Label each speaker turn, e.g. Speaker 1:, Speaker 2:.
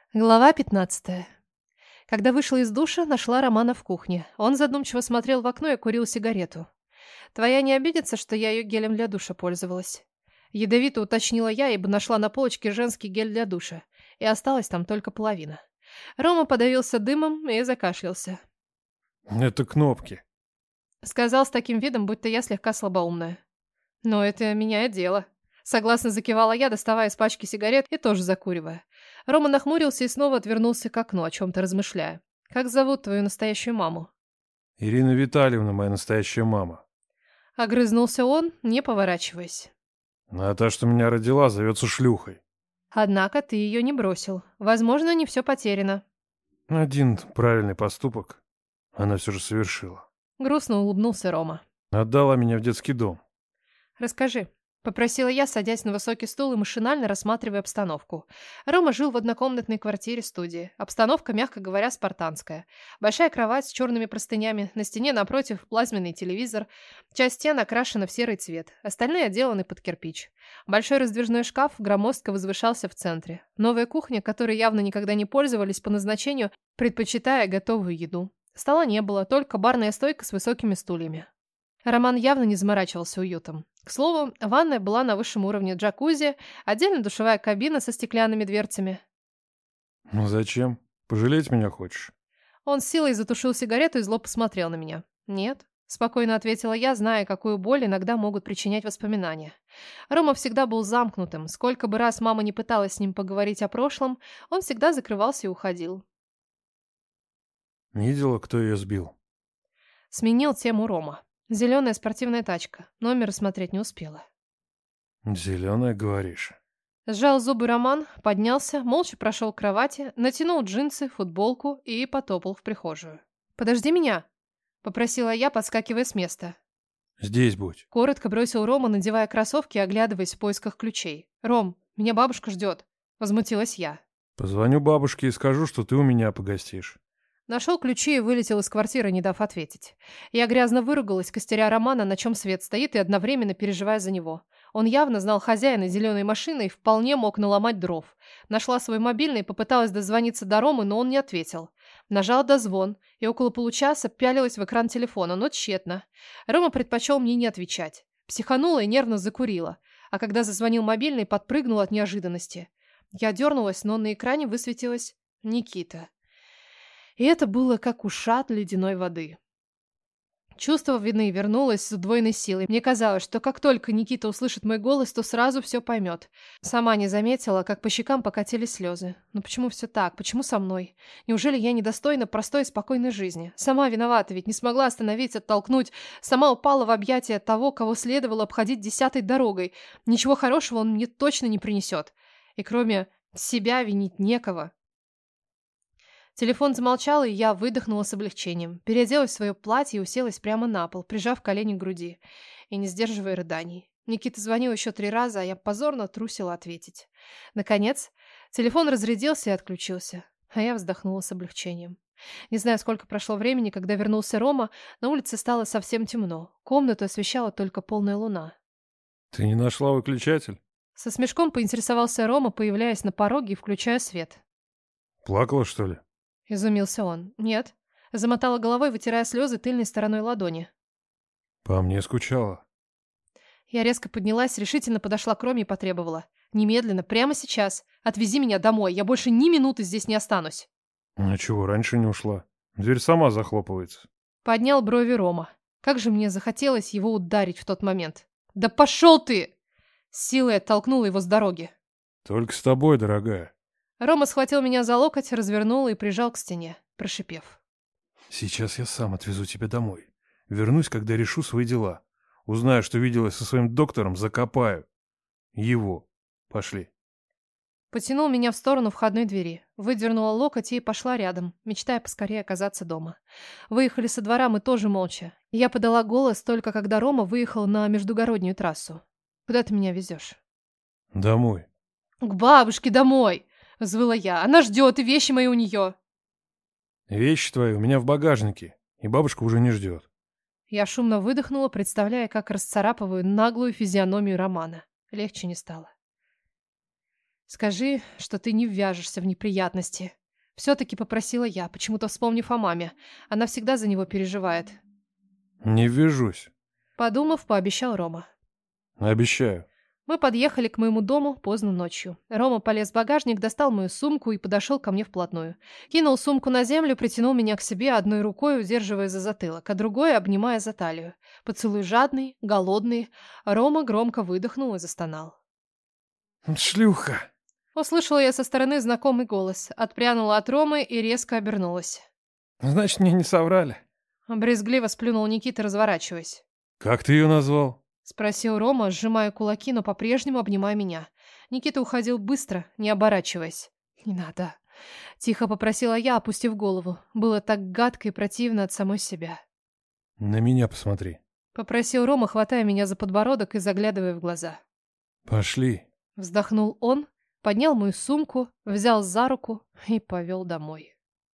Speaker 1: Глава 15. Когда вышла из душа, нашла Романа в кухне. Он задумчиво смотрел в окно и курил сигарету. «Твоя не обидится, что я ее гелем для душа пользовалась?» Ядовито уточнила я, ибо нашла на полочке женский гель для душа. И осталась там только половина. Рома подавился дымом и закашлялся.
Speaker 2: Это кнопки.
Speaker 1: Сказал с таким видом, будто я слегка слабоумная. «Но это меняет дело». Согласно закивала я, доставая из пачки сигарет и тоже закуривая. Рома нахмурился и снова отвернулся к окну, о чем-то размышляя. «Как зовут твою настоящую маму?»
Speaker 2: Ирина Витальевна, моя настоящая мама.
Speaker 1: Огрызнулся он, не поворачиваясь.
Speaker 2: А та, что меня родила, зовется шлюхой.
Speaker 1: Однако ты ее не бросил. Возможно, не все потеряно.
Speaker 2: Один правильный поступок она все же совершила.
Speaker 1: Грустно улыбнулся Рома.
Speaker 2: Отдала меня в детский дом.
Speaker 1: «Расскажи», — попросила я, садясь на высокий стул и машинально рассматривая обстановку. Рома жил в однокомнатной квартире-студии. Обстановка, мягко говоря, спартанская. Большая кровать с черными простынями, на стене напротив плазменный телевизор. Часть стен окрашена в серый цвет, остальные отделаны под кирпич. Большой раздвижной шкаф громоздко возвышался в центре. Новая кухня, которой явно никогда не пользовались по назначению, предпочитая готовую еду. Стола не было, только барная стойка с высокими стульями. Роман явно не заморачивался уютом. К слову, ванная была на высшем уровне, джакузи, отдельно душевая кабина со стеклянными дверцами.
Speaker 2: Ну зачем? Пожалеть меня хочешь?
Speaker 1: Он с силой затушил сигарету и зло посмотрел на меня. «Нет», — спокойно ответила я, зная, какую боль иногда могут причинять воспоминания. Рома всегда был замкнутым. Сколько бы раз мама не пыталась с ним поговорить о прошлом, он всегда закрывался и уходил.
Speaker 2: Видела, кто ее сбил?
Speaker 1: Сменил тему Рома. Зеленая спортивная тачка. Номер рассмотреть не успела.
Speaker 2: Зеленая, говоришь?
Speaker 1: Сжал зубы Роман, поднялся, молча прошел к кровати, натянул джинсы, футболку и потопал в прихожую. «Подожди меня!» — попросила я, подскакивая с места.
Speaker 2: Здесь будь.
Speaker 1: Коротко бросил Рома, надевая кроссовки и оглядываясь в поисках ключей. «Ром, меня бабушка ждет!» — возмутилась я.
Speaker 2: Позвоню бабушке и скажу, что ты у меня погостишь.
Speaker 1: Нашел ключи и вылетел из квартиры, не дав ответить. Я грязно выругалась, костеря Романа, на чем свет стоит, и одновременно переживая за него. Он явно знал хозяина зеленой машины и вполне мог наломать дров. Нашла свой мобильный, попыталась дозвониться до Ромы, но он не ответил. Нажала дозвон и около получаса пялилась в экран телефона, но тщетно. Рома предпочел мне не отвечать. Психанула и нервно закурила. А когда зазвонил мобильный, подпрыгнула от неожиданности. Я дернулась, но на экране высветилась Никита. И это было как ушат ледяной воды. Чувство вины вернулось с удвоенной силой. Мне казалось, что как только Никита услышит мой голос, то сразу все поймет. Сама не заметила, как по щекам покатились слезы. Но почему все так? Почему со мной? Неужели я недостойна простой и спокойной жизни? Сама виновата, ведь не смогла остановить, оттолкнуть. Сама упала в объятия того, кого следовало обходить десятой дорогой. Ничего хорошего он мне точно не принесет. И кроме себя винить некого. Телефон замолчал, и я выдохнула с облегчением. Переоделась в свое платье и уселась прямо на пол, прижав колени к груди и не сдерживая рыданий. Никита звонил еще 3 раза, а я позорно трусила ответить. Наконец, телефон разрядился и отключился, а я вздохнула с облегчением. Не знаю, сколько прошло времени, когда вернулся Рома, на улице стало совсем темно. Комнату освещала только полная луна.
Speaker 2: Ты не нашла выключатель?
Speaker 1: Со смешком поинтересовался Рома, появляясь на пороге и включая свет.
Speaker 2: Плакала, что ли?
Speaker 1: Изумился он. «Нет». Замотала головой, вытирая слезы тыльной стороной ладони.
Speaker 2: По мне скучала.
Speaker 1: Я резко поднялась, решительно подошла к Роме и потребовала. «Немедленно, прямо сейчас. Отвези меня домой. Я больше ни минуты здесь не останусь».
Speaker 2: А чего, раньше не ушла? Дверь сама захлопывается.
Speaker 1: Поднял брови Рома. Как же мне захотелось его ударить в тот момент. «Да пошел ты!» С силой оттолкнула его с дороги.
Speaker 2: Только с тобой, дорогая.
Speaker 1: Рома схватил меня за локоть, развернул и прижал к стене, прошипев.
Speaker 2: Сейчас я сам отвезу тебя домой. Вернусь, когда решу свои дела. Узнаю, что виделась со своим доктором, закопаю. Его. Пошли.
Speaker 1: Потянул меня в сторону входной двери. Выдернула локоть и пошла рядом, мечтая поскорее оказаться дома. Выехали со двора мы тоже молча. Я подала голос только когда Рома выехал на междугороднюю трассу. «Куда ты меня везешь?»
Speaker 2: Домой.
Speaker 1: «К бабушке домой!» — взвыла я. «Она ждет, и вещи мои у нее!»
Speaker 2: Вещи твои у меня в багажнике, и бабушка уже не ждет.
Speaker 1: Я шумно выдохнула, представляя, как расцарапываю наглую физиономию Романа. Легче не стало. Скажи, что ты не ввяжешься в неприятности. Все-таки попросила я, почему-то вспомнив о маме. Она всегда за него переживает.
Speaker 2: Не вяжусь.
Speaker 1: Подумав, пообещал Рома.
Speaker 2: Обещаю.
Speaker 1: Мы подъехали к моему дому поздно ночью. Рома полез в багажник, достал мою сумку и подошел ко мне вплотную. Кинул сумку на землю, притянул меня к себе, одной рукой удерживая за затылок, а другой обнимая за талию. Поцелуй жадный, голодный. Рома громко выдохнул и застонал.
Speaker 2: Шлюха.
Speaker 1: Услышала я со стороны знакомый голос, отпрянула от Ромы и резко обернулась.
Speaker 2: Значит, мне не соврали.
Speaker 1: Брезгливо сплюнул Никита, разворачиваясь.
Speaker 2: Как ты ее назвал?
Speaker 1: Спросил Рома, сжимая кулаки, но по-прежнему обнимая меня. Никита уходил быстро, не оборачиваясь. «Не надо». Тихо попросила я, опустив голову. Было так гадко и противно от самой себя.
Speaker 2: На меня посмотри.
Speaker 1: Попросил Рома, хватая меня за подбородок и заглядывая в глаза.
Speaker 2: Пошли.
Speaker 1: Вздохнул он, поднял мою сумку, взял за руку и повел домой.